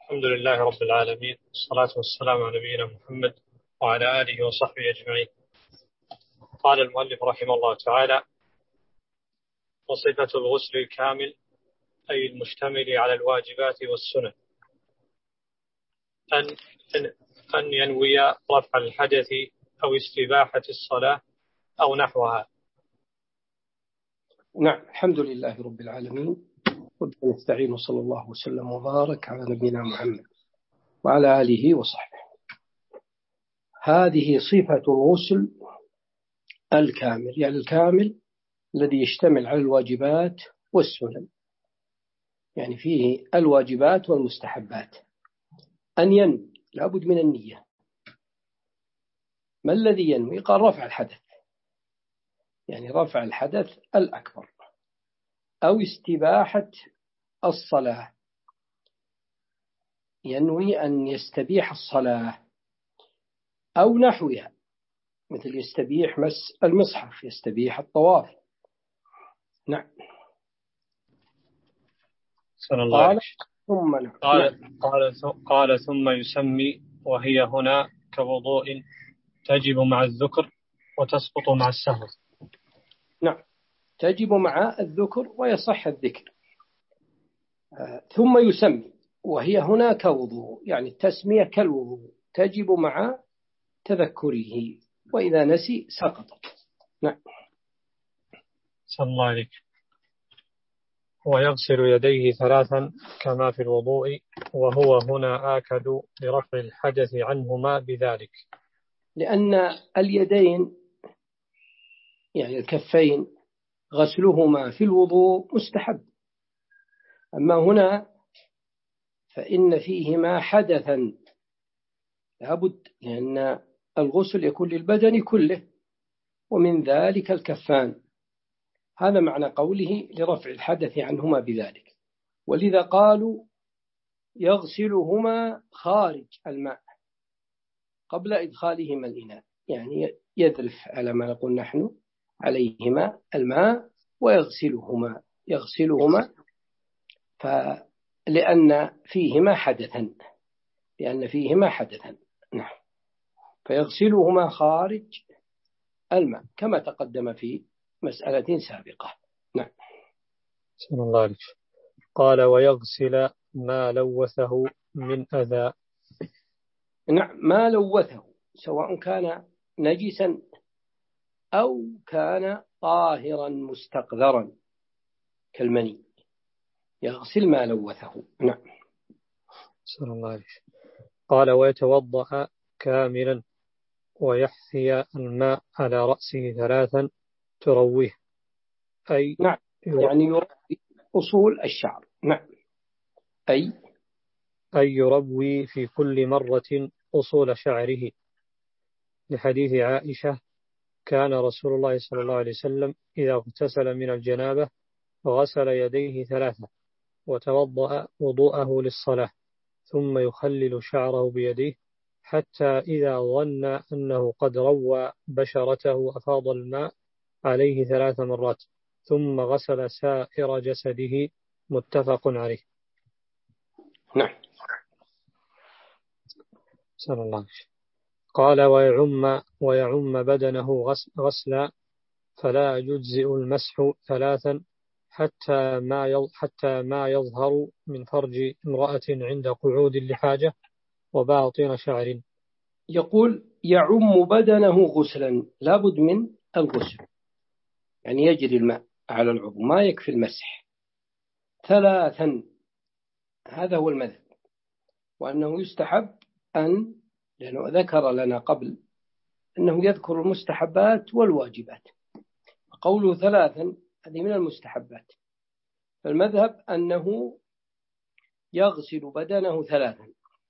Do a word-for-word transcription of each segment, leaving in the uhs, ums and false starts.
الحمد لله رب العالمين، والصلاة والسلام على نبينا محمد وعلى آله وصحبه أجمعين. قال المؤلف رحمه الله تعالى: وصفة الغسل الكامل أي المشتمل على الواجبات والسنن أن أن ينوي رفع الحدث أو استباحة الصلاة أو نحوها. نعم، الحمد لله رب العالمين، ونستعين وصلى الله وسلم وبارك على نبينا محمد وعلى آله وصحبه. هذه صفة الغسل الكامل، يعني الكامل الذي يشتمل على الواجبات والسنن، يعني فيه الواجبات والمستحبات. أن ينوي، لابد من النية. ما الذي ينوي؟ قال رفع الحدث، يعني رفع الحدث الأكبر، أو استباحة الصلاة، ينوي أن يستبيح الصلاة أو نحوها، مثل يستبيح مس المصحف، يستبيح الطواف. نعم. قال ثم نعم. قال, قال, قال ثم يسمي، وهي هنا كوضوء تجب مع الذكر وتسقط مع السهو. نعم، تجب مع الذكر ويصح الذكر. آه. ثم يسمي، وهي هنا كوضوء، يعني التسمية كالوضوء، تجب مع تذكره، وإذا نسي سقطت. نعم. صلى الله عليك. ويغسل يديه ثلاثا كما في الوضوء، وهو هنا آكد لرفع الحدث عنهما بذلك، لأن اليدين يعني الكفين غسلهما في الوضوء مستحب، أما هنا فإن فيهما حدثا لابد، لأن الغسل يكون للبدن كله، ومن ذلك الكفان. هذا معنى قوله لرفع الحدث عنهما بذلك. ولذا قالوا يغسلهما خارج الماء قبل إدخالهما الإناء، يعني يذرف على ما نقول نحن عليهما الماء ويغسلهما يغسلهما فلأن فيهما حدثا لأن فيهما حدثا نعم، فيغسلهما خارج الماء كما تقدم في مسألة سابقة. نعم. بسم الله عليك. قال ويغسل ما لوثه من أذى. نعم، ما لوثه سواء كان نجسا أو كان طاهرا مستقذرا كالمني، يغسل ما لوثه. نعم. بسم الله عليك. قال ويتوضأ كاملا ويحثي الماء على رأسه ثلاثا ترويه، أي نعم، يعني يروي أصول الشعر. نعم، أي أي يروي في كل مرة أصول شعره، لحديث عائشة: كان رسول الله صلى الله عليه وسلم إذا اغتسل من الجنابة غسل يديه ثلاثة وتوضأ وضوءه للصلاة، ثم يخلل شعره بيديه حتى إذا ظن أنه قد روى بشرته أفاض الماء عليه ثلاث مرات، ثم غسل سائر جسده. متفق عليه. نعم. صلى الله عليه وسلم. قال ويعم, ويعم بدنه غسلا، فلا يجزئ المسح ثلاثا حتى ما حتى ما يظهر من فرج امرأة عند قعود لحاجة وباطن شعر. يقول يعم بدنه غسلا، لابد من الغسل، يعني يجري الماء على العضو، ما يكفي المسح. ثلاثا، هذا هو المذهب، وأنه يستحب أن، لأنه ذكر لنا قبل أنه يذكر المستحبات والواجبات، قوله ثلاثا هذه من المستحبات. فالمذهب أنه يغسل بدنه ثلاثا،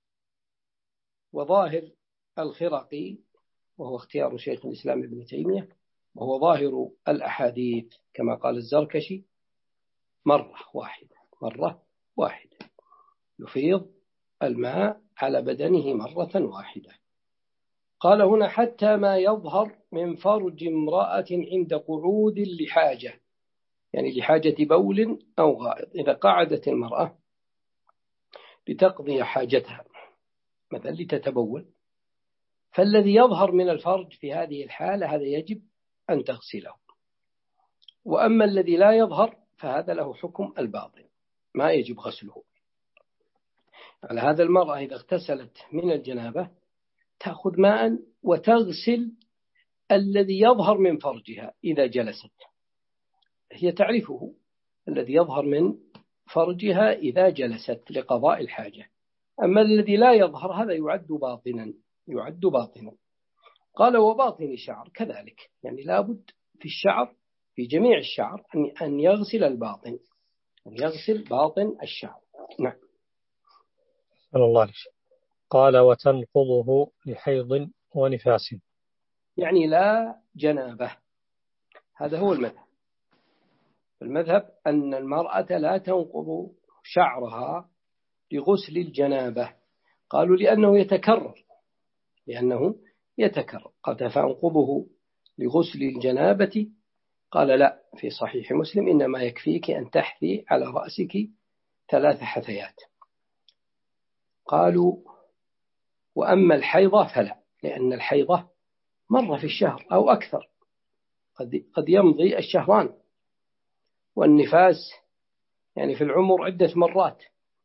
وظاهر الخرقي وهو اختيار شيخ الإسلام ابن تيمية، وهو ظاهر الأحاديث كما قال الزركشي: مرة واحدة مرة واحدة يفيض الماء على بدنه مرة واحدة. قال هنا حتى ما يظهر من فرج امرأة عند قعود لحاجة، يعني لحاجة بول أو غائط. إذا قعدت المرأة لتقضي حاجتها، مثلا لتتبول، فالذي يظهر من الفرج في هذه الحالة هذا يجب أن تغسله. وأما الذي لا يظهر فهذا له حكم الباطن، ما يجب غسله. على هذا المرأة إذا اغتسلت من الجنابة تأخذ ماء وتغسل الذي يظهر من فرجها إذا جلست، هي تعرفه الذي يظهر من فرجها إذا جلست لقضاء الحاجة. أما الذي لا يظهر هذا يعد باطنا، يعد باطنا. قال وباطن الشعر كذلك، يعني لابد في الشعر في جميع الشعر أن يغسل الباطن، أن يغسل باطن الشعر. نعم. صلى الله عليه وسلم. قال وتنقضه لحيض ونفاس، يعني لا جنابه. هذا هو المذهب. المذهب أن المرأة لا تنقض شعرها لغسل الجنابة. قالوا لأنه يتكرر، لأنه يتكرر. قد فأنقضه لغسل الجنابة. قال لا، في صحيح مسلم إنما يكفيك أن تحثي على رأسك ثلاث حثيات. قالوا وأما الحيضة فلا، لأن الحيضة مرة في الشهر أو أكثر، قد قد يمضي الشهران، والنفاس يعني في العمر عدة مرات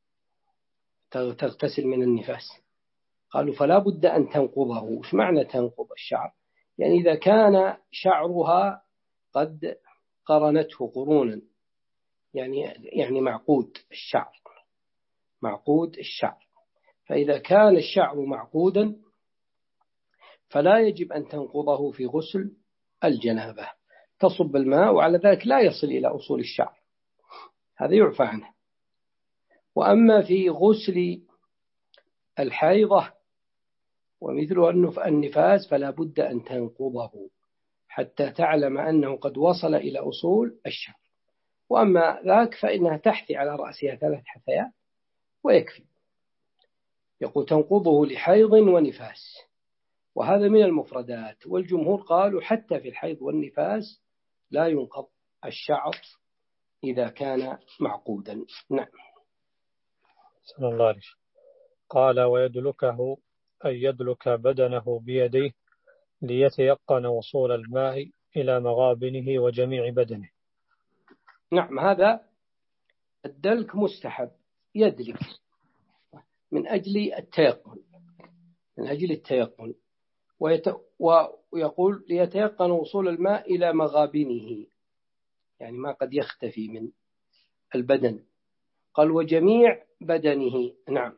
تغتسل من النفاس. قالوا فلا بد أن تنقضه. وش معنى تنقض الشعر؟ يعني إذا كان شعرها قد قرنته قرونا، يعني يعني معقود الشعر، معقود الشعر. فإذا كان الشعر معقودا فلا يجب أن تنقضه في غسل الجنابة، تصب الماء وعلى ذلك لا يصل إلى أصول الشعر، هذا يعفى عنه. وأما في غسل الحيضة ومثله النفاس فلا بد أن تنقضه حتى تعلم أنه قد وصل إلى أصول الشعر. وأما ذاك فإنها تحثي على رأسها ثلاث حثيات ويكفي. يقول تنقضه لحيض ونفاس، وهذا من المفردات. والجمهور قالوا حتى في الحيض والنفاس لا ينقض الشعر إذا كان معقودا. نعم. صلى الله عليه وسلم. قال ويدلكه أن يدلك بدنه بيديه ليتيقن وصول الماء إلى مغابنه وجميع بدنه. نعم، هذا الدلك مستحب، يدلك من أجل التيقن، من أجل التيقن. ويت... ويقول ليتيقن وصول الماء إلى مغابنه، يعني ما قد يختفي من البدن. قال وجميع بدنه. نعم.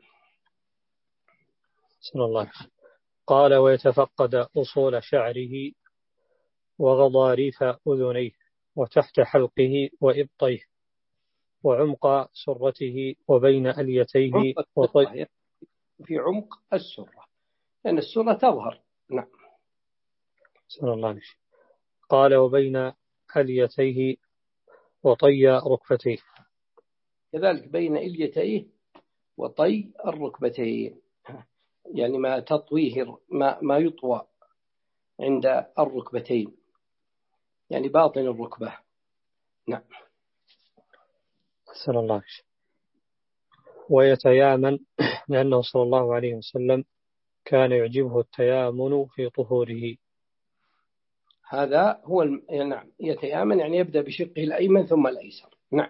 صلى الله عليه وسلم. قال ويتفقد أصول شعره وغضاريف أذنيه وتحت حلقه وإبطيه وعمق سرته وبين أليتيه وطي... في عمق السرة، لأن السرة تظهر. نعم. صلى الله عليه وسلم. قال وبين أليتيه وطي ركبتيه، كذلك بين إليتيه وطي الركبتين، يعني ما تطويه ما, ما يطوى عند الركبتين، يعني باطن الركبة. نعم. صلى الله عليه وسلم. ويتيامن، لأنه صلى الله عليه وسلم كان يعجبه التيامن في طهوره. هذا هو الم... نعم، يتيامن يعني يبدأ بشقه الأيمن ثم الأيسر. نعم.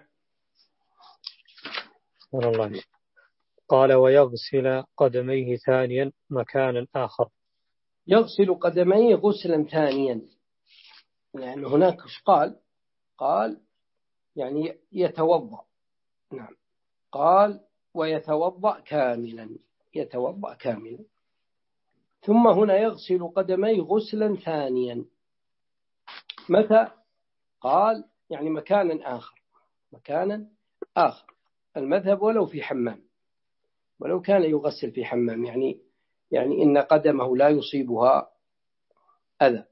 صلى الله عليه وسلم. قال ويغسل قدميه ثانيا مكانا آخر. يغسل قدميه غسلا ثانيا، يعني هناك قال قال يعني يتوضأ. نعم. قال ويتوضأ كاملا، يتوضأ كاملا. ثم هنا يغسل قدميه غسلا ثانيا. متى؟ قال يعني مكانا آخر، مكانا آخر. المذهب ولو في حمام، ولو كان يغسل في حمام، يعني يعني إن قدمه لا يصيبها أذى.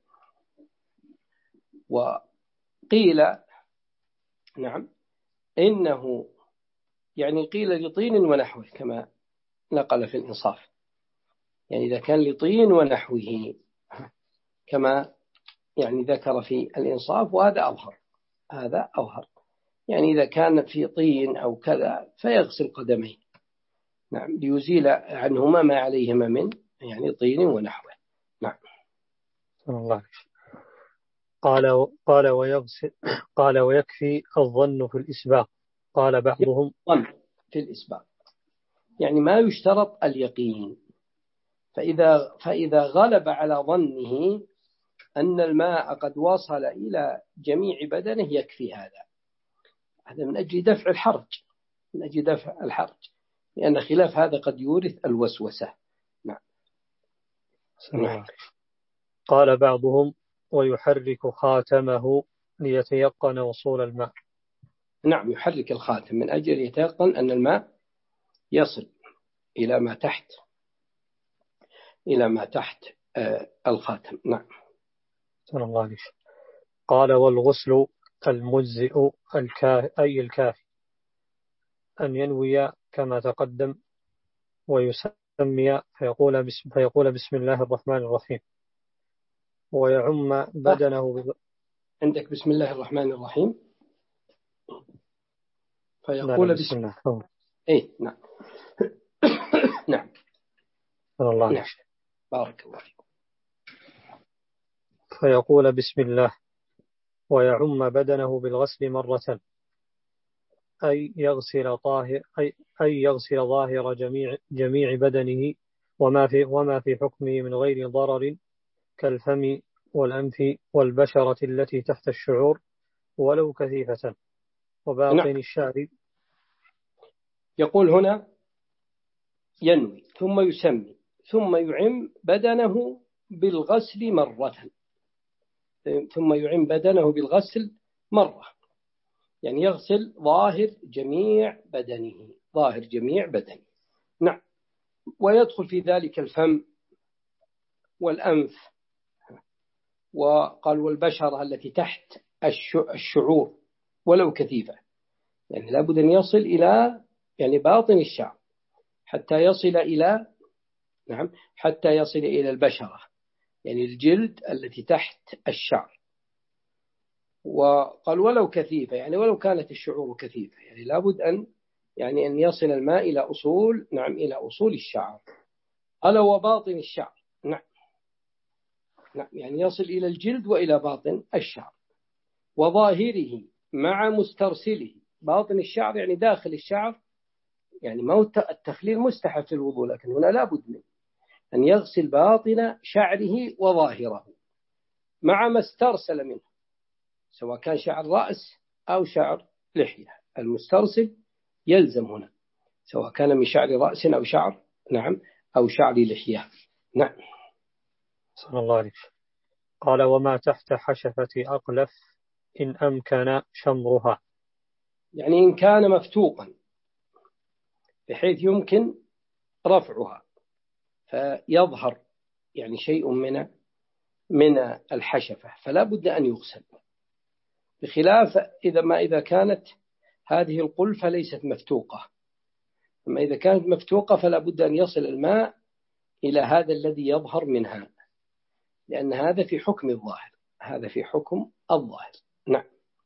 وقيل نعم إنه يعني قيل لطين ونحوه كما نقل في الإنصاف، يعني إذا كان لطين ونحوه كما يعني ذكر في الإنصاف، وهذا أظهر، هذا أظهر. يعني إذا كان في طين أو كذا فيغسل قدميه، نعم ليزيل عنهما ما عليهما من يعني طين ونحوه. نعم. الله. قال قال ويغسل قال ويكفي الظن في الإسباغ. قال بعضهم الظن في الإسباغ يعني ما يشترط اليقين، فإذا فإذا غلب على ظنه أن الماء قد وصل إلى جميع بدنه يكفي هذا. هذا من أجل دفع الحرج، من أجل دفع الحرج، لأن خلاف هذا قد يورث الوسوسة. نعم. نعم. قال بعضهم ويحرك خاتمه ليتيقن وصول الماء. نعم يحرك الخاتم من أجل يتيقن أن الماء يصل إلى ما تحت إلى ما تحت آه الخاتم. نعم. صلى الله عليه وسلم. قال والغسل المجزئ الكافي أي الكافي أن ينوي كما تقدم ويسمي فيقول بسم, فيقول بسم الله الرحمن الرحيم ويعم بدنه ب... عندك بسم الله الرحمن الرحيم فيقول بسم الله. الله. إيه نعم. نعم. الله. نعم. بارك الله فيكم. فيقول بسم الله ويعم بدنه بالغسل مرة أي يغسل طاهر أي, أي يغسل ظاهر جميع جميع بدنه وما في وما في حكمه من غير ضرر كالفم والأنف والبشرة التي تحت الشعور ولو كثيفة وباطن نعم. الشعر. يقول هنا ينوي ثم يسمي ثم يعم بدنه بالغسل مرة، ثم يعم بدنه بالغسل مرة يعني يغسل ظاهر جميع بدنه، ظاهر جميع بدنه. نعم. ويدخل في ذلك الفم والأنف وقال والبشرة التي تحت الشعور ولو كثيفة، يعني لابد أن يصل إلى يعني باطن الشعر حتى يصل إلى نعم حتى يصل إلى البشرة يعني الجلد التي تحت الشعر. وقال ولو كثيفة يعني ولو كانت الشعور كثيفة يعني لابد أن يعني أن يصل الماء إلى أصول نعم إلى أصول الشعر. قال وباطن الشعر نعم نعم يعني يصل إلى الجلد وإلى باطن الشعر وظاهره مع مسترسله. باطن الشعر يعني داخل الشعر، يعني ما التخليل مستحب في الوضوء لكن هنا لابد منه أن يغسل باطن شعره وظاهره مع ما استرسل منه سواء كان شعر رأس أو شعر لحية. المسترسل يلزم هنا سواء كان من شعر رأس أو شعر نعم أو شعر لحية. نعم. صلى الله عليه وسلم. قال وما تحت حشفة أقلف إن أمكن شمرها، يعني إن كان مفتوقا بحيث يمكن رفعها فيظهر يعني شيء من من الحشفة فلا بد أن يغسل، بخلاف إذا ما إذا كانت هذه القلفة ليست مفتوقة. أما إذا كانت مفتوقة فلا بد أن يصل الماء إلى هذا الذي يظهر منها، لأن هذا في حكم الظاهر، هذا في حكم الظاهر. نعم.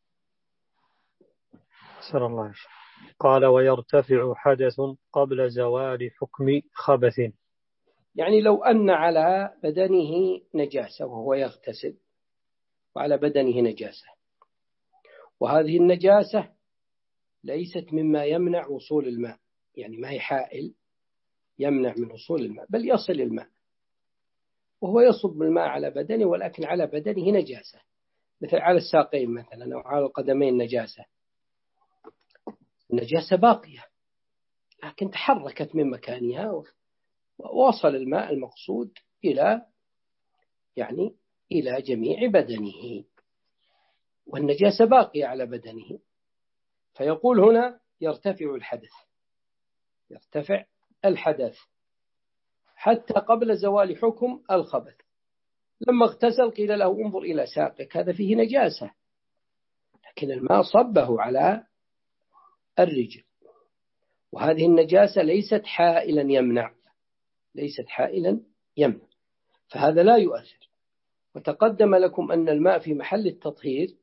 صلى الله عليه وسلم. قال ويرتفع حدث قبل زوال حكم خبث، يعني لو أن على بدنه نجاسة وهو يغتسل وعلى بدنه نجاسة وهذه النجاسة ليست مما يمنع وصول الماء، يعني ما هي حائل يمنع من وصول الماء بل يصل الماء وهو يصب الماء على بدنه ولكن على بدنه نجاسة، مثل على الساقين مثلا أو على القدمين نجاسة، النجاسة باقية لكن تحركت من مكانها ووصل الماء المقصود إلى يعني إلى جميع بدنه والنجاسة باقية على بدنه. فيقول هنا يرتفع الحدث، يرتفع الحدث حتى قبل زوال حكم الخبث. لما اغتسل قيل له انظر إلى ساقك هذا فيه نجاسة، لكن الماء صبه على الرجل وهذه النجاسة ليست حائلا يمنع، ليست حائلا يمنع فهذا لا يؤثر. وتقدم لكم أن الماء في محل التطهير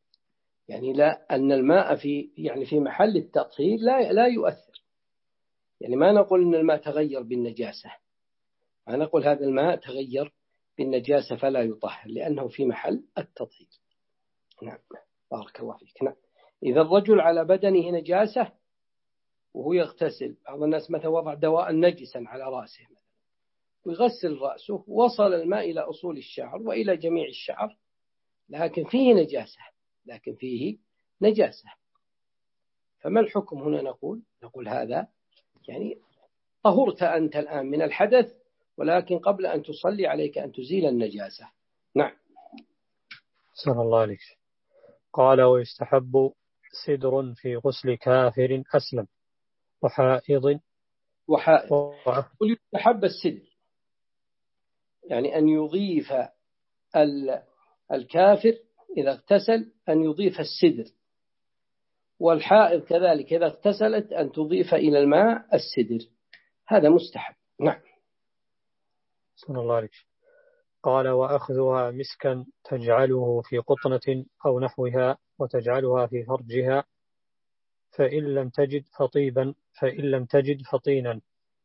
يعني لا أن الماء في يعني في محل التطهير لا لا يؤثر، يعني ما نقول أن الماء تغير بالنجاسة، ما نقول هذا الماء تغير بالنجاسة فلا يطهر، لأنه في محل التطهير. نعم بارك الله فيك. نعم إذا الرجل على بدنه نجاسة وهو يغتسل، بعض الناس مثلا وضع دواء نجسا على رأسه ويغسل رأسه، وصل الماء إلى أصول الشعر وإلى جميع الشعر، لكن فيه نجاسة لكن فيه نجاسة فما الحكم هنا؟ نقول نقول هذا يعني طهرت أنت الآن من الحدث، ولكن قبل أن تصلي عليك أن تزيل النجاسة. نعم. صلى الله عليك. قال ويستحب سدر في غسل كافر أسلم وحائض وحائض. و... ويستحب السدر، يعني أن يضيف الكافر إذا اغتسل أن يضيف السدر، والحائض كذلك إذا اغتسلت أن تضيف إلى الماء السدر، هذا مستحب. نعم. صلى الله عليك. قال وأخذها مسكا تجعله في قطنة أو نحوها وتجعلها في فرجها، فإن لم تجد فطيبا فإن لم تجد فطينا.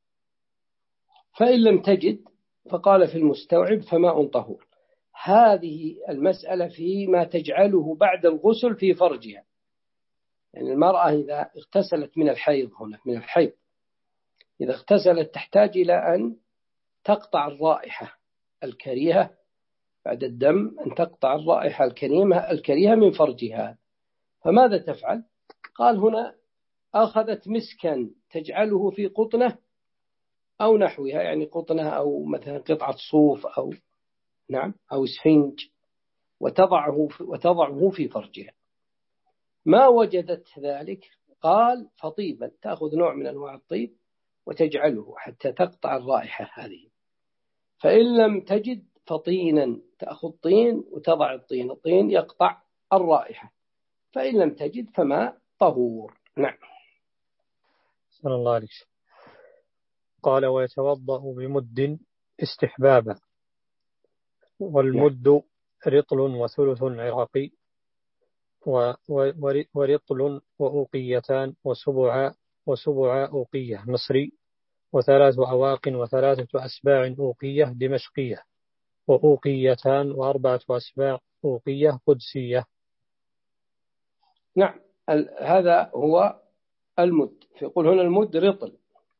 فإن لم تجد فقال في المستوعب فماء طهور. هذه المسألة فيما تجعله بعد الغسل في فرجها، يعني المرأة إذا اغتسلت من الحيض، هنا من الحيض إذا اغتسلت تحتاج إلى أن تقطع الرائحة الكريهة بعد الدم، أن تقطع الرائحة الكريمة الكريهة من فرجها، فماذا تفعل؟ قال هنا أخذت مسكا تجعله في قطنة أو نحوها، يعني قطنة أو مثلا قطعة صوف أو نعم أو اسفنج، وتضعه وتضعه في فرجها. ما وجدت ذلك قال فطيبا، تأخذ نوع من أنواع الطيب وتجعله حتى تقطع الرائحة هذه. فإن لم تجد فطينا، تأخذ طين وتضع الطين، الطين يقطع الرائحة. فإن لم تجد فما طهور. نعم. صلى الله عليه وسلم. قال ويتوضأ بمد استحبابا، والمد رطل وثلث عراقي ورطل وأوقيتان وسبع وسبع أوقية مصري وثلاث أواق وثلاثة أسباع أوقية دمشقية وأوقيتان وأربعة أسباع أوقية قدسية. نعم هذا هو المد. فيقول هنا المد رطل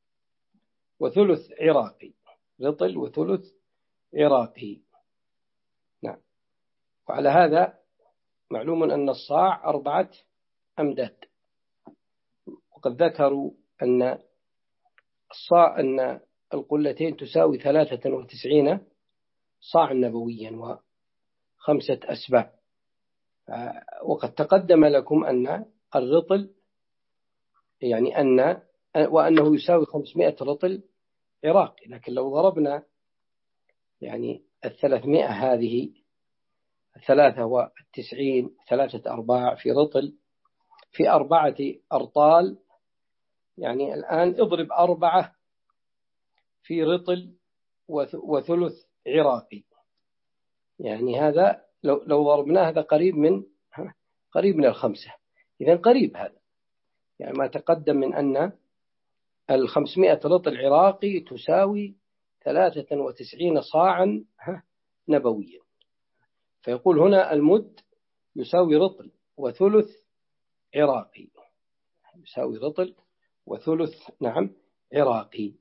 وثلث عراقي، رطل وثلث عراقي. نعم. وعلى هذا معلوم أن الصاع أربعة أمداد، وقد ذكروا أن الصاع أن القلتين تساوي ثلاثة وتسعين صاع نبويا وخمسة أسباع. وقد تقدم لكم أن الرطل يعني أن وأنه يساوي خمسمائة رطل عراقي، لكن لو ضربنا يعني الثلاثمائة هذه ثلاثة وتسعين ثلاثة أرباع في رطل في أربعة أرطال، يعني الآن اضرب أربعة في رطل وثلث عراقي، يعني هذا لو لو ضربناه هذا قريب من قريب من الخمسة. إذن قريب هذا، يعني ما تقدم من أن الخمسمائة رطل عراقي تساوي ثلاثة وتسعين صاعا نبويا. فيقول هنا المد يساوي رطل وثلث عراقي، يساوي رطل وثلث نعم عراقي.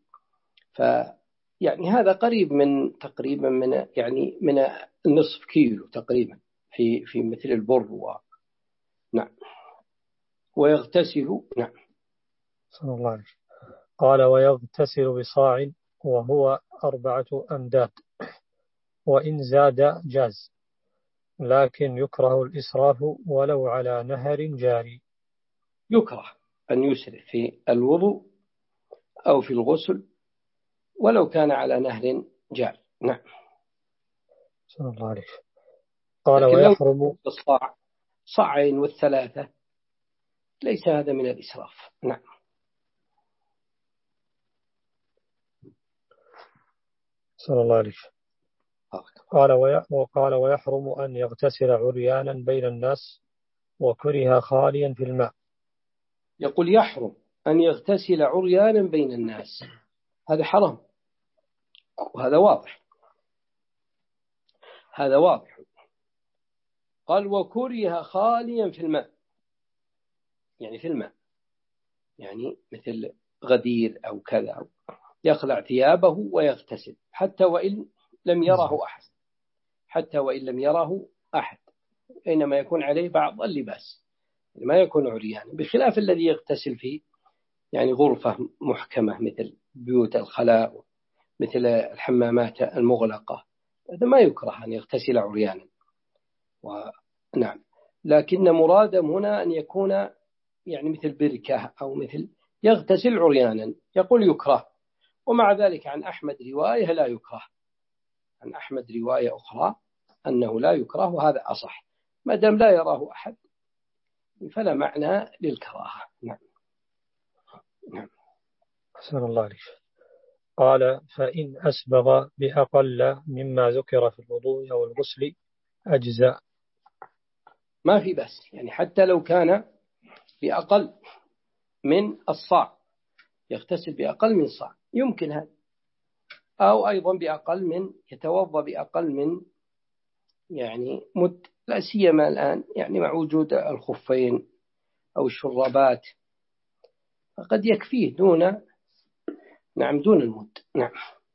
فيعني هذا قريب من تقريبا من يعني من نصف كيلو تقريبا في في مثل البر و نعم. ويغتسل. نعم. صلى الله عليه وسلم. قال ويغتسل بصاع وهو أربعة أمداد، وإن زاد جاز، لكن يكره الإسراف ولو على نهر جاري. يكره أن يسرف في الوضوء أو في الغسل ولو كان على نهر جاري. نعم. صلى الله عليه وسلم. قال لكن ويحرم لو الصاع صاعين والثلاثة ليس هذا من الإسراف. نعم. صلى الله عليه وسلم. قال وقال ويحرم أن يغتسل عريانا بين الناس وكره خاليا في الماء. يقول يحرم أن يغتسل عريانا بين الناس، هذا حرام، وهذا واضح، هذا واضح. قال وكره خاليا في الماء، يعني في الماء، يعني مثل غدير أو كذا، يخلع ثيابه ويغتسل حتى وإن لم يره أحد، حتى وإن لم يره أحد، إنما يكون عليه بعض اللباس، ما يكون عريانا، بخلاف الذي يغتسل في يعني غرفة محكمة مثل بيوت الخلاء، مثل الحمامات المغلقة، هذا ما يكره أن يغتسل عريانا. ونعم، لكن مرادم هنا أن يكون يعني مثل بركة أو مثل يغتسل عريانا، يقول يكره. ومع ذلك عن أحمد رواية لا يكره، عن أحمد رواية أخرى أنه لا يكره، وهذا أصح، ما دام لا يراه أحد فلا معنى للكراهة. نعم. نعم. أحسن الله عليك. قال فإن أسبغ بأقل مما ذكر في الوضوء أو الغسل أجزاء. ما في بس، يعني حتى لو كان بأقل من الصاع، يغتسل بأقل من صاع يمكن هذا، أو أيضا بأقل من، يتوضأ بأقل من يعني مد، لا سيما الآن يعني مع وجود الخفين أو الشرابات، فقد يكفيه دون، نعم دون المد. نعم.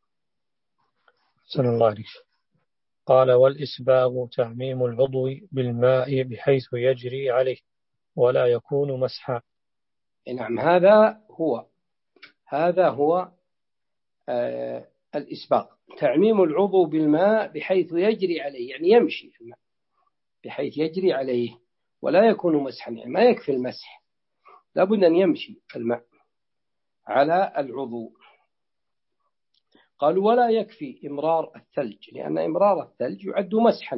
أحسن الله عليك. قال والإسباغ تعميم العضو بالماء بحيث يجري عليه ولا يكون مسحا. نعم، هذا هو، هذا هو آه الإسباغ، تعميم العضو بالماء بحيث يجري عليه، يعني يمشي في الماء بحيث يجري عليه ولا يكون مسحا، يعني ما يكفي المسح، لابد أن يمشي الماء على العضو. قالوا ولا يكفي إمرار الثلج، لأن إمرار الثلج يعد مسحا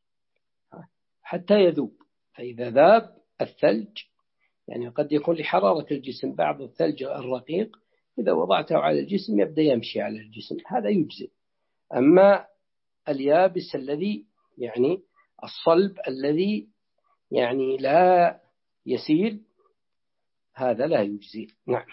حتى يذوب، فإذا ذاب الثلج يعني قد يكون لحرارة الجسم بعض الثلج الرقيق إذا وضعته على الجسم يبدأ يمشي على الجسم، هذا يجزئ. أما اليابس الذي يعني الصلب الذي يعني لا يسيل، هذا لا يجزئ. نعم.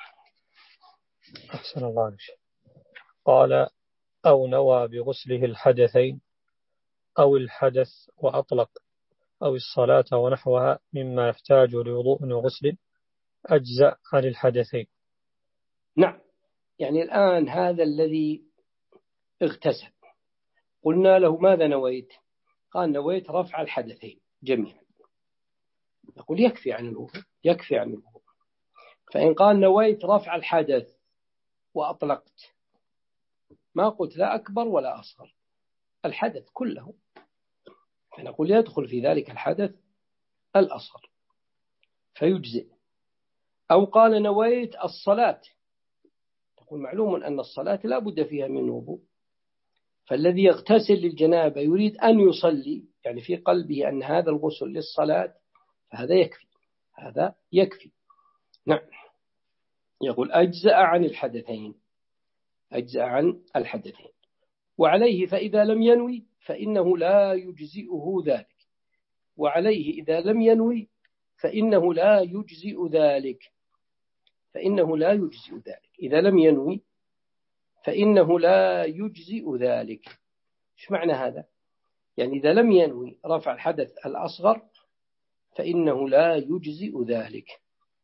أحسن الله عليك. قال أو نوى بغسله الحدثين أو الحدث وأطلق أو الصلاة ونحوها مما يحتاج لوضوء وغسل أجزاء عن الحدثين. نعم، يعني الآن هذا الذي اغتسل قلنا له ماذا نويت؟ قال نويت رفع الحدثين جميعا، نقول يكفي عن الوضوء، يكفي عن الوضوء. فإن قال نويت رفع الحدث وأطلقت، ما قلت لا أكبر ولا أصغر، الحدث كله، فنقول يدخل في ذلك الحدث الأصغر فيجزئ. أو قال نويت الصلاة، تقول معلوم أن الصلاة لا بد فيها من وضوء، فالذي يغتسل للجنابة يريد أن يصلي، يعني في قلبه أن هذا الغسل للصلاة، فهذا يكفي، هذا يكفي. نعم، يقول أجزأ عن الحدثين، أجزأ عن الحدثين. وعليه فإذا لم ينوي فإنه لا يجزئه ذلك، وعليه إذا لم ينوي فإنه لا يجزئ ذلك، فإنه لا يجزئ ذلك، إذا لم ينوي فإنه لا يجزئ ذلك. إيش معنى هذا؟ يعني إذا لم ينوي رفع الحدث الأصغر فإنه لا يجزئ ذلك،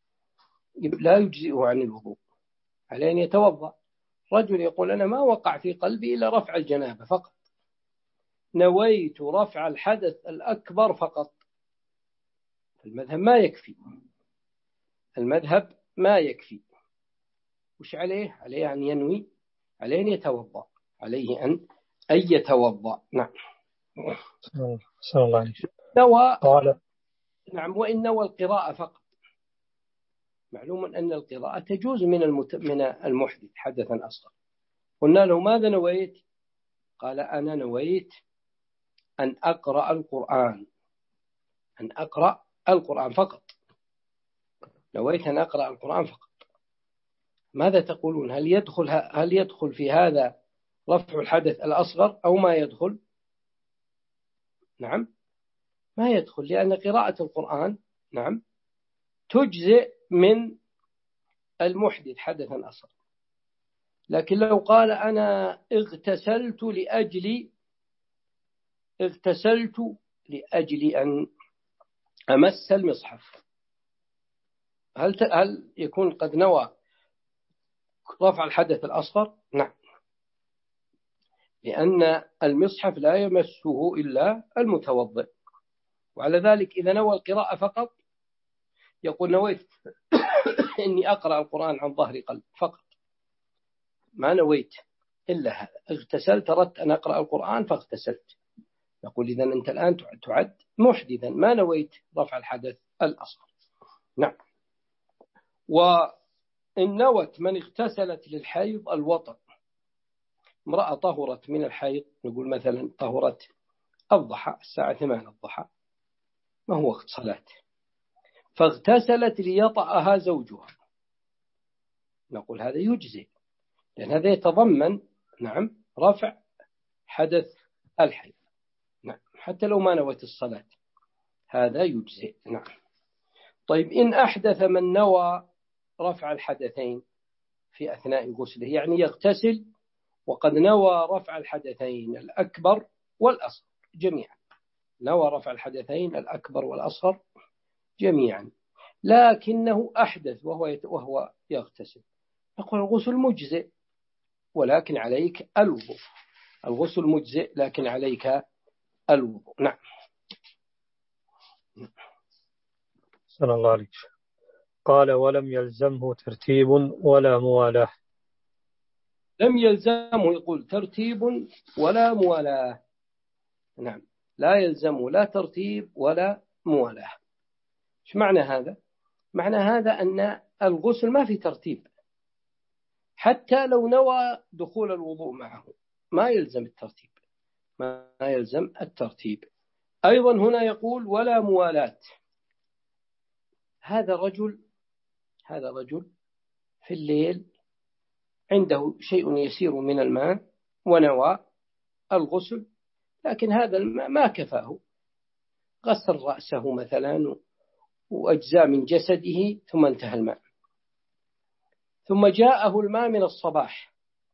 لا يجزئه عن الوضوء، عليه أن يتوضأ. رجل يقول أنا ما وقع في قلبي إلا رفع الجنابة فقط، نويت رفع الحدث الأكبر فقط، المذهب ما يكفي، المذهب ما يكفي. وش عليه؟ عليه أن ينوي، عليه أن يتوضأ، عليه أن أن يتوضأ. نعم. صلى الله عليه وسلم. نوى، قال نعم، وإن نوى القراءة فقط، معلوم أن القراءة تجوز من المت... من المحدث حدثا أصغر. قلنا له ماذا نويت؟ قال أنا نويت أن أقرأ القرآن، أن أقرأ القرآن فقط، نويت أن أقرأ القرآن فقط. ماذا تقولون؟ هل يدخل هل يدخل في هذا رفع الحدث الأصغر أو ما يدخل؟ نعم ما يدخل، لأن قراءة القرآن نعم تجزئ من المحدث حدثا أصغر. لكن لو قال أنا اغتسلت لأجل اغتسلت لأجل أن أمس المصحف، هل هل يكون قد نوى رفع الحدث الأصغر؟ نعم، لأن المصحف لا يمسه إلا المتوضئ. وعلى ذلك إذا نوى القراءة فقط يقول نويت إني أقرأ القرآن عن ظهر قلب فقط، ما نويت إلا هذا، اغتسلت أردت أن أقرأ القرآن فاغتسلت، نقول إذا أنت الآن تعد محدثا ما نويت رفع الحدث الأصغر. نعم. وإن نوت من اغتسلت للحيض الوطء، امرأة طهرت من الحيض، نقول مثلا طهرت الضحى الساعة ثمان الضحى ما هو وقت صلاة، فاغتسلت ليطأها زوجها، نقول هذا يجزي، لأن هذا يتضمن نعم رفع حدث الحيض، نعم حتى لو ما نوت الصلاة هذا يجزي. نعم. طيب إن أحدث من نوى رفع الحدثين في أثناء غسله، يعني يغتسل وقد نوى رفع الحدثين الأكبر والأصغر جميعا، نوى رفع الحدثين الأكبر والأصغر جميعا، لكنه أحدث وهو وهو يغتسل، نقول الغسل مجزئ ولكن عليك الوضوء، الغسل مجزئ لكن عليك الوضوء. نعم. صلى الله عليه وسلم. قال ولم يلزمه ترتيب ولا موالاة. لم يلزمه يقول ترتيب ولا موالاة. نعم، لا يلزمه لا ترتيب ولا موالاة. ايش معنى هذا؟ معنى هذا أن الغسل ما في ترتيب، حتى لو نوى دخول الوضوء معه ما يلزم الترتيب، ما يلزم الترتيب. أيضا هنا يقول ولا موالاة. هذا رجل هذا رجل في الليل عنده شيء يسير من الماء ونوى الغسل، لكن هذا الماء ما كفاه، غسل رأسه مثلا وأجزاء من جسده ثم انتهى الماء، ثم جاءه الماء من الصباح،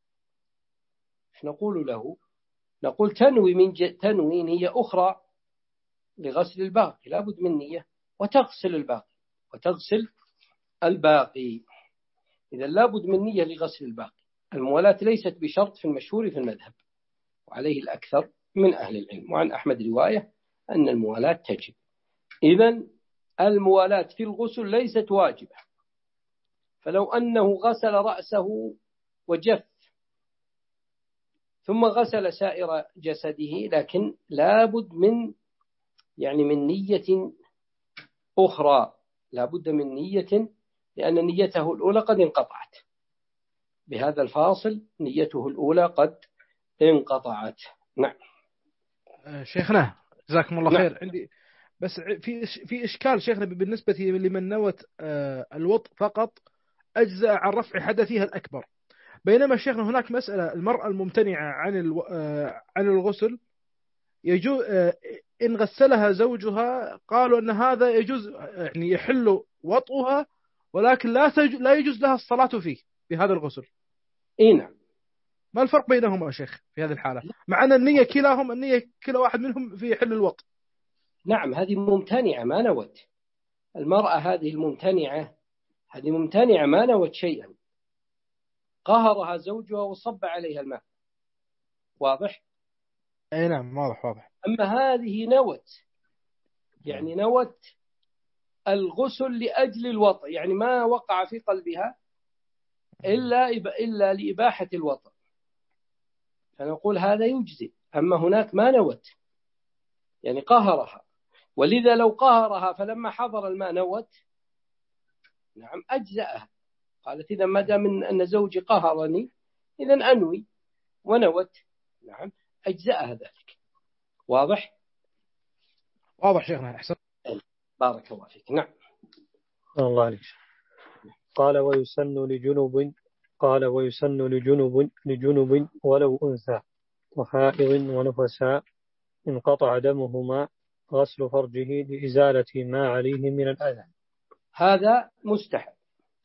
نقول له نقول تنوي من ج... تنوي نية أخرى لغسل الباقي، لابد من نية، وتغسل الباقي وتغسل الباقي إذا لابد من نية لغسل الباقي. الموالاة ليست بشرط في المشهور في المذهب، وعليه الأكثر من أهل العلم، وعن أحمد رواية أن الموالاة تجب. إذن الموالاة في الغسل ليست واجبة، فلو أنه غسل رأسه وجف ثم غسل سائر جسده، لكن لابد من يعني من نية أخرى، لابد من نية، لأن نيته الأولى قد انقطعت، بهذا الفاصل نيته الأولى قد انقطعت. نعم. شيخنا جزاكم الله نعم. خير، عندي بس في في إشكال شيخنا بالنسبة لمن نوت الوضء فقط أجزاء عن رفع حدثها الأكبر، بينما شيخنا هناك مسألة المرأة الممتنعة عن عن الغسل يجوز إن غسلها زوجها، قالوا أن هذا يجوز يعني يحل وطئها، ولكن لا لا يجوز لها الصلاة فيه بهذا الغسل. إيه نعم. ما الفرق بينهما يا شيخ في هذه الحالة، مع أن النية كلاهم النية كلا واحد منهم في حل الوطء؟ نعم، هذه ممتنعة ما نوت، المرأة هذه الممتنعة هذه ممتنعة ما نوت شيئا، قهرها زوجها وصب عليها الماء، واضح؟ أي نعم واضح واضح. أما هذه نوت، يعني نوت الغسل لأجل الوطء، يعني ما وقع في قلبها إلا إلا لإباحة الوطء، فنقول هذا يجزي. أما هناك ما نوت، يعني قهرها، ولذا لو قهرها فلما حضر الماء نوت نعم أجزأها، قالت إذا ما دام أن زوجي قهرني إذا أنوي ونوت، نعم أجزأها ذلك. واضح؟ واضح شيخنا، أحسن. بارك الله فيك. نعم. الله عليك. قال ويسن لجنب قال ويسن لجنب لجنب ولو أنثى وحائض ونفساء انقطع دمهما غسل فرجه لإزالة ما عليه من الأذى. هذا مستحب،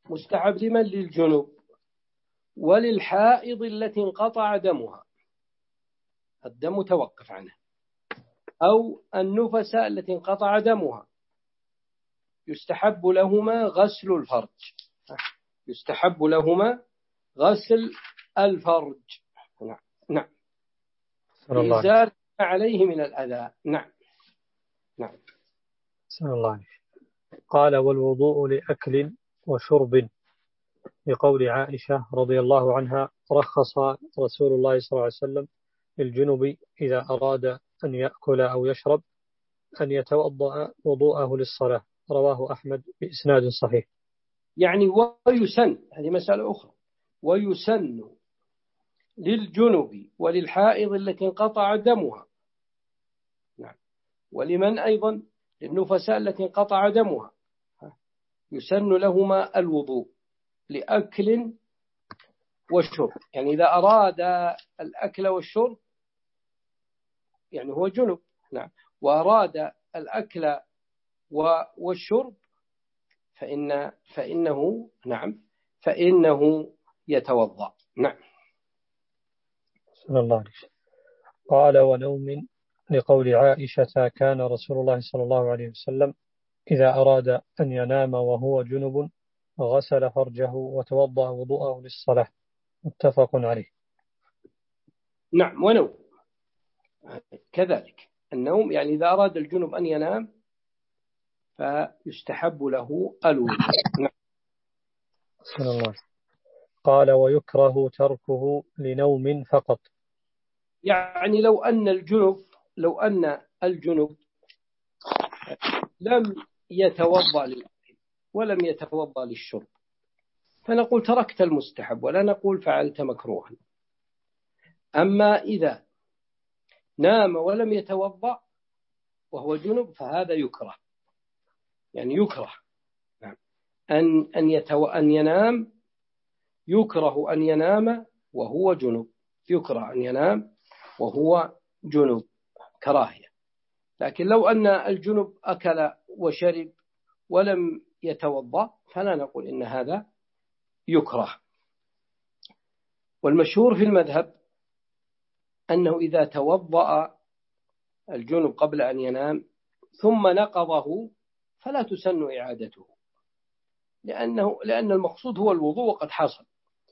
مستحب لمن؟ للجنوب وللحائض التي انقطع دمها، الدم توقف عنها، أو النفساء التي انقطع دمها، يستحب لهما غسل الفرج، يستحب لهما غسل الفرج. نعم نعم لإزالة ما عليه من الأذى. نعم نعم. بسم الله. قال والوضوء لأكل وشرب، لقول عائشة رضي الله عنها رخص رسول الله صلى الله عليه وسلم للجنب إذا أراد أن يأكل أو يشرب أن يتوضأ وضوءه للصلاة، رواه أحمد بإسناد صحيح. يعني ويسن، هذه مسألة أخرى، ويسن للجنب وللحائض التي انقطع دمها، نعم، ولمن أيضا؟ للنفساء التي انقطع دمها، يسن لهما الوضوء لأكل والشرب. يعني إذا أراد الأكل والشرب يعني هو جنب، نعم، وأراد الأكل والشرب فإن فإنه نعم فإنه يتوضأ. نعم. بسم الله. قال ونوم، لقول عائشة كان رسول الله صلى الله عليه وسلم إذا أراد أن ينام وهو جنب غسل فرجه وتوضأ وضوءه للصلاة، متفق عليه. نعم. ونوم كذلك، النوم يعني إذا أراد الجنب أن ينام فيستحب له الوضوء. نعم. بسم الله. قال ويكره تركه لنوم فقط، يعني لو أن الجنب لو أن الجنب لم يتوضأ للأكل ولم يتوضأ للشرب فنقول تركت المستحب ولا نقول فعلت مكروها. أما إذا نام ولم يتوضأ وهو جنب فهذا يكره، يعني يكره أن أن يتو أن ينام، يكره أن ينام وهو جنب، يكره أن ينام وهو جنب كراهية. لكن لو أن الجنب أكل وشرب ولم يتوضأ فلا نقول إن هذا يكره. والمشهور في المذهب أنه إذا توضأ الجنب قبل أن ينام ثم نقضه فلا تسن إعادته، لأنه لأن المقصود هو الوضوء وقد حصل،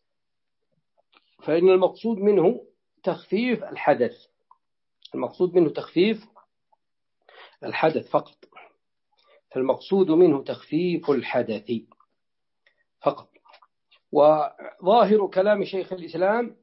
فإن المقصود منه تخفيف الحدث، المقصود منه تخفيف الحدث فقط، فالمقصود منه تخفيف الحدث فقط. وظاهر كلام شيخ الإسلام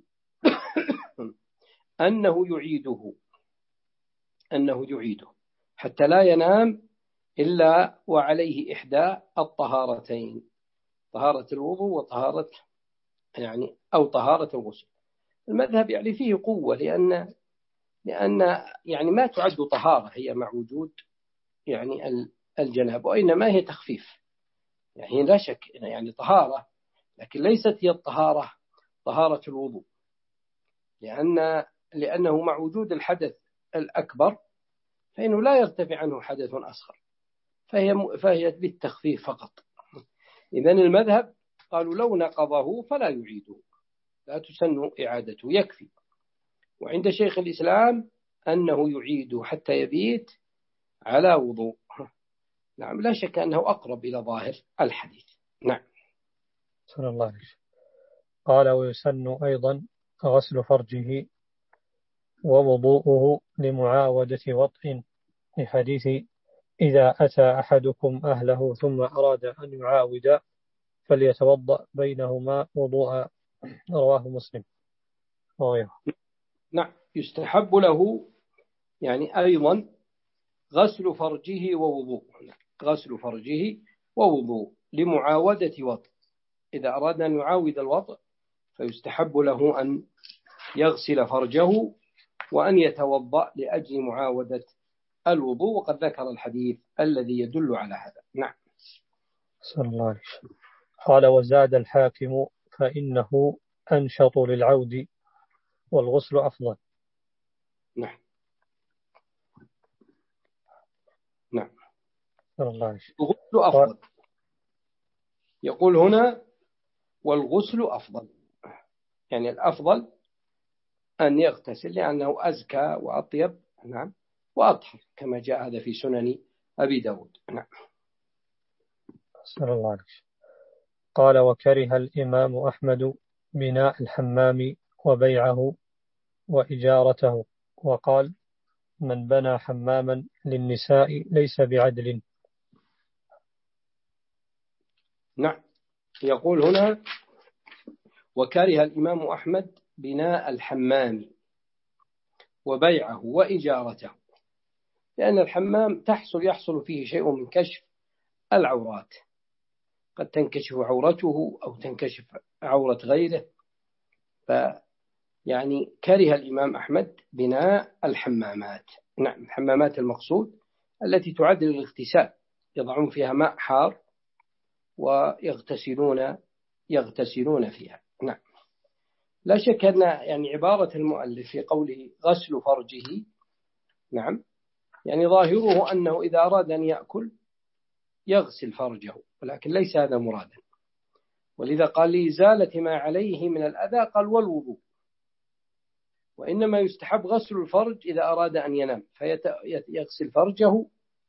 أنه يعيده أنه يعيده حتى لا ينام إلا وعليه إحدى الطهارتين، طهارة الوضوء وطهارة يعني أو طهارة الغسل. المذهب يعني فيه قوة، لأن لأن يعني ما تعد طهارة هي مع وجود يعني الجناب، وإنما هي تخفيف، يعني لا شك يعني طهارة، لكن ليست هي الطهارة طهارة الوضوء، لأن لأنه مع وجود الحدث الأكبر فإنه لا يرتفع عنه حدث أصغر، فهي فهي بالتخفيف فقط. إذن المذهب قالوا لو نقضه فلا يعيده، لا تسن إعادته، يكفي. وعند شيخ الإسلام أنه يعيده حتى يبيت على وضوء. نعم، لا شك أنه أقرب إلى ظاهر الحديث. نعم. صلى الله عليه وسلم. قال ويسن أيضا غسل فرجه ووضوءه لمعاودة وطء، لحديث إذا أتى أحدكم أهله ثم أراد أن يعاود فليتوضأ بينهما وضوء، رواه مسلم وغيره. نعم، يستحب له يعني أيضا غسل فرجه ووضوء، غسل فرجه ووضوء لمعاودة وطء، إذا أراد أن يعاود الوطء فيستحب له أن يغسل فرجه وأن يتوضأ لأجل معاودة الوضوء، وقد ذكر الحديث الذي يدل على هذا. نعم. صلى الله عليه وسلم. قال وزاد الحاكم فإنه أنشط للعود والغسل أفضل. نعم نعم. صلى الله عليه وسلم. الغسل أفضل. يقول هنا والغسل أفضل، يعني الأفضل أن يغتسل لأنه أزكى وأطيب، نعم، وأطهر كما جاء هذا في سنن أبي داود. نعم. صلى الله عليه وسلم. قال وكره الإمام أحمد بناء الحمام وبيعه وإجارته، وقال من بنى حماما للنساء ليس بعدل. نعم. يقول هنا وكره الإمام أحمد بناء الحمام وبيعه وإجارته، لأن الحمام تحصل يحصل فيه شيء من كشف العورات، قد تنكشف عورته أو تنكشف عورة غيره، فيعني كره الإمام أحمد بناء الحمامات. نعم، الحمامات المقصود التي تعد للاغتسال، يضعون فيها ماء حار ويغتسلون يغتسلون فيها. نعم. لا شك أن يعني عبارة المؤلف في قوله غسل فرجه، نعم، يعني ظاهره أنه إذا أراد أن يأكل يغسل فرجه، ولكن ليس هذا مرادا، ولذا قال لإزالة ما عليه من الأذى قال والوضوء، وإنما يستحب غسل الفرج إذا أراد أن ينام فيغسل فرجه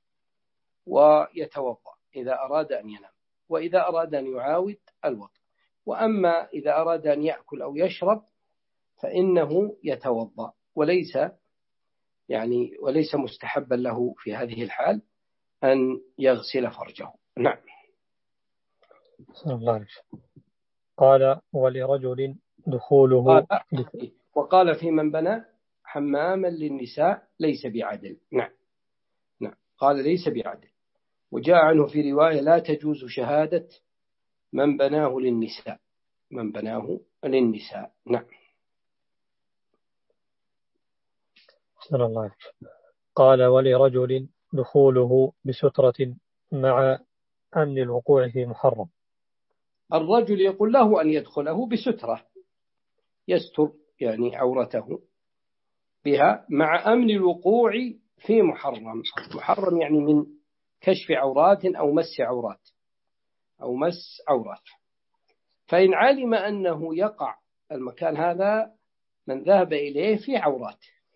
ويتوضأ إذا أراد أن ينام، وإذا أراد أن يعاود الوضوء. وأما إذا أراد أن يأكل أو يشرب فإنه يتوضأ، وليس يعني وليس مستحبا له في هذه الحال أن يغسل فرجه. نعم. صلى الله عليه وسلم. قال ولرجل دخوله قال وقال في من بنى حماما للنساء ليس بعدل. نعم. نعم، قال ليس بعدل. وجاء عنه في رواية لا تجوز شهادة من بناه للنساء من بناه للنساء. نعم. صلى الله عليه وسلم. قال ولرجل دخوله بسترة مع أمن الوقوع في محرم. الرجل يقول له أن يدخله بسترة يستر يعني عورته بها مع أمن الوقوع في محرم. محرم يعني من كشف عورات أو مس عورات أو مس عورات. فإن علم أنه يقع المكان هذا من ذهب إليه في عورات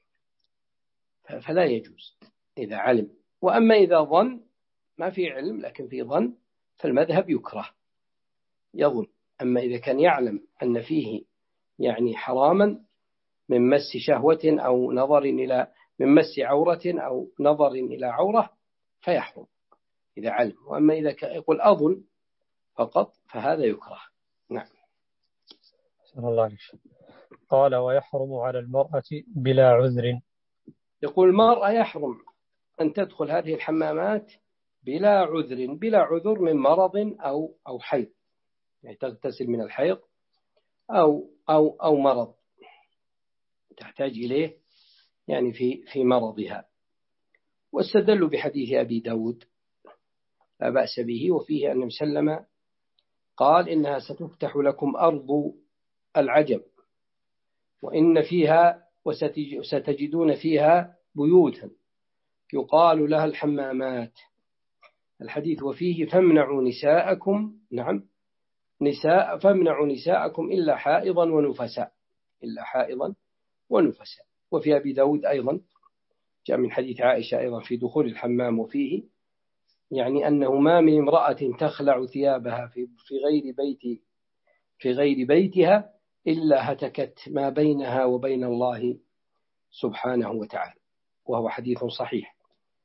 فلا يجوز إذا علم. وأما إذا ظن ما في علم لكن في ظن فالمذهب يكره يظن. أما إذا كان يعلم أن فيه يعني حراما من مس شهوة أو نظر إلى من مس عورة أو نظر إلى عورة فيحرم إذا علم. وأما إذا يقول أظن فقط فهذا يكره. نعم. صلى الله عليه وسلم. قال ويحرم على المرأة بلا عذر. يقول المرأة يحرم أن تدخل هذه الحمامات بلا عذر. بلا عذر من مرض أو أو حيض، يعني تغتسل من الحيض أو أو أو مرض تحتاج إليه يعني في في مرضها. واستدلوا بحديث أبي داود لا بأس به، وفيه أن سلم قال إنها ستفتح لكم أرض العجم وإن فيها وستجدون فيها بيوتا يقال لها الحمامات. الحديث وفيه فامنعوا نساءكم، نعم، نساء فامنعوا نساءكم إلا حائضا ونفساء إلا حائضا ونفساء. وفي أبي داود أيضا جاء من حديث عائشة أيضا في دخول الحمام، وفيه يعني أنه ما من امرأة تخلع ثيابها في في غير بيت في غير بيتها إلا هتكت ما بينها وبين الله سبحانه وتعالى، وهو حديث صحيح.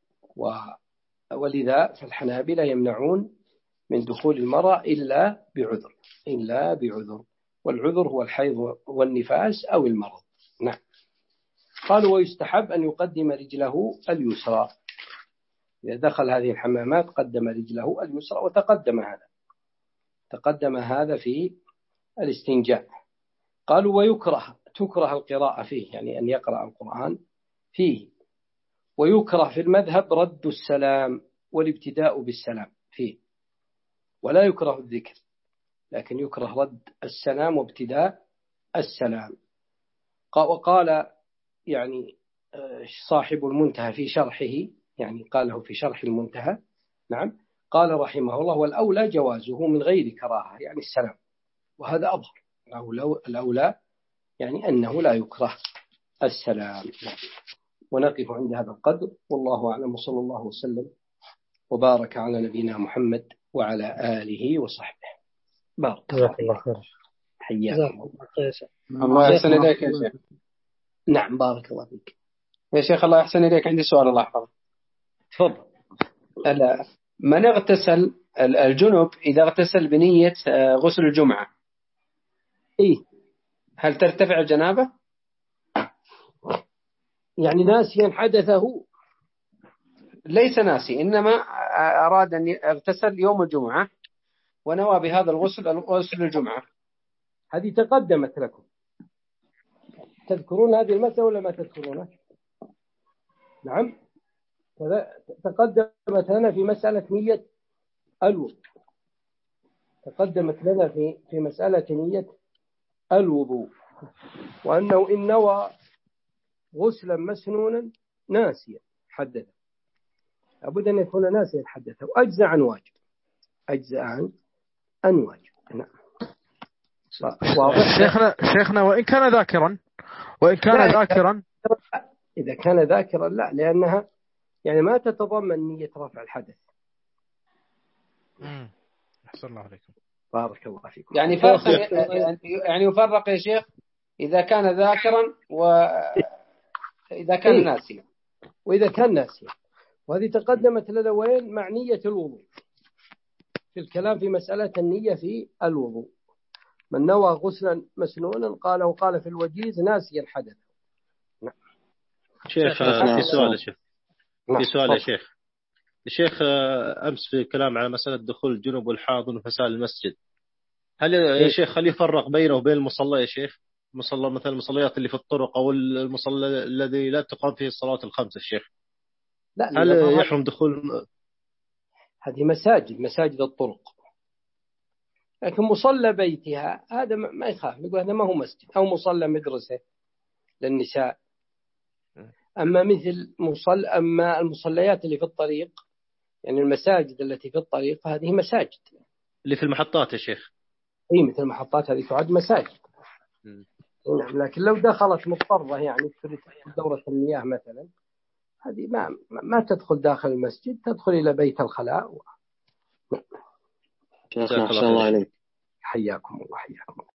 ولذا فالحنابلة يمنعون من دخول المرأة إلا بعذر إلا بعذر والعذر هو الحيض والنفاس أو المرض. نعم. قالوا ويستحب أن يقدم رجله اليسرى إذا دخل هذه الحمامات قدم رجله اليسرى. وتقدم هذا تقدم هذا في الاستنجاء. قالوا ويكره تكره القراءة فيه، يعني أن يقرأ القرآن فيه. ويكره في المذهب رد السلام والابتداء بالسلام فيه، ولا يكره الذكر لكن يكره رد السلام وابتداء السلام. وقال يعني صاحب المنتهى في شرحه، يعني قاله في شرح المنتهى، نعم، قال رحمه الله: والأولى جوازه من غير كراهة، يعني السلام، وهذا أظهر. الأولى يعني أنه لا يكره السلام. ونقف عند هذا القدر، والله أعلم، وصلى الله وسلم وبارك على نبينا محمد وعلى آله وصحبه. بارك الله فيك. حياكم الله. الله يحسن إليك يا شيخ. نعم بارك الله فيك يا شيخ. الله يحسن إليك، عندي سؤال الله يحفظك. تفضل. ألا من اغتسل الجنب إذا اغتسل بنية غسل الجمعة، إيه، هل ترتفع الجنابة؟ يعني ناسيا حدثه؟ ليس ناسي، إنما أراد أن يغتسل يوم الجمعة ونوى بهذا الغسل غسل الجمعة. هذه تقدمت لكم، تذكرون هذه المسألة ولا ما تذكرونها؟ نعم تقدمت لنا في مسألة نية الوضوء، تقدمت لنا في في مسألة نية الوضوء، وأنه إن نوى غسلا مسنونا ناسيا حدث، لابد أن يكون ناسيا حدثه، وأجزأ عن واجب، أجزأ عن عن واجب. نعم. شيخنا شيخنا وإن كان ذاكرا، وإن كان ذاكرا إذا كان ذاكرا لا، لأنها يعني ما تتضمن نية رفع الحدث. امم أحسن الله عليكم. بارك الله فيكم. يعني فرق، يعني يفرق يا شيخ إذا كان ذاكرا وإذا كان إيه؟ ناسيا. وإذا كان ناسيا، وهذه تقدمت لنا وين مع نية الوضوء، في الكلام في مسألة النية في الوضوء. من نوى غسلا مسنونا قال وقال في الوجيز ناسيا حدث. نعم. شيخ في سؤال يا شيخ. في سؤال يا شيخ. الشيخ أمس في الكلام على مسألة دخول الجنوب والحاضن وفساد المسجد، هل يا شيخ هل يفرق بينه وبين المصلى يا شيخ؟ مصلى مثلا المصليات اللي في الطرق أو المصلى الذي لا تقام فيه الصلاة الخمس يا شيخ، لا هل يحرم دخول؟ هذه مساجد مساجد الطرق، لكن مصلى بيتها هذا ما يخاف، يقول هذا ما هو مسجد، أو مصلى مدرسة للنساء. أما مثل مصل أما المصليات اللي في الطريق، يعني المساجد التي في الطريق، فهذه مساجد اللي في المحطات يا شيخ. هي مثل المحطات هذه تعد مساجد. نعم. لكن لو دخلت مضطرة يعني في دورة المياه مثلا، هذه ما ما تدخل داخل المسجد، تدخل إلى بيت الخلاء. شيخنا أحسن الله عليك. حياكم الله. حياكم الله.